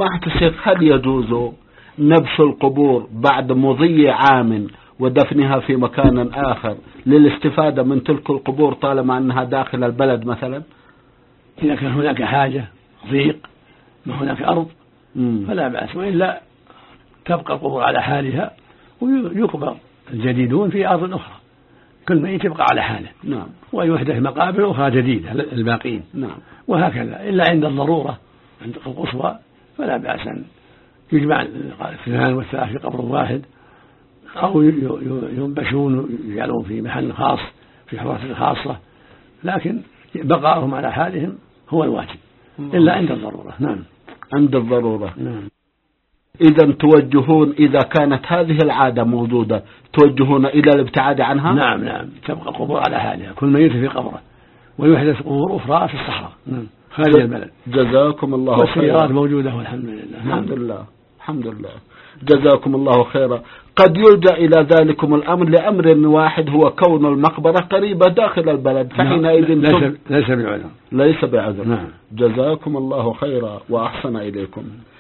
سماحة الشيخ، هل يجوز نبش القبور بعد مضي عام ودفنها في مكان آخر للاستفادة من تلك القبور طالما أنها داخل البلد مثلا؟ إذا كان هناك حاجة ضيق ما هناك أرض فلا بأس، وإلا تبقى القبور على حالها ويقبر الجديدون في أرض أخرى، كل ميت يبقى على حاله. نعم. ويحدث مقابر أخرى جديدة الباقين. نعم. وهكذا، إلا عند الضرورة عند القصوى فلا بأس أن يجمع الاثنان والثلاث في قبر واحد، أو ينبشون ويجعلون في محل خاص في حفرة خاصة، لكن بقائهم على حالهم هو الواجب إلا عند الضرورة. نعم. عند الضرورة. نعم. إذا توجهون إذا كانت هذه العادة موجودة توجهون إلى الابتعاد عنها؟ نعم نعم، تبقى القبور على حالها، كل ميت في قبره، ويحدث قبور أخرى في الصحراء خارج البلد. جزاكم الله خيرا. والسيارات موجودة والحمد لله. الحمد لله الحمد لله. جزاكم الله خيرا. قد يلجأ إلى ذلكم الأمر لأمر واحد، هو كون المقبرة قريبة داخل البلد، فحينئذ ليس بعذر. ليس بعذر. نعم. جزاكم الله خيرا وأحسن إليكم.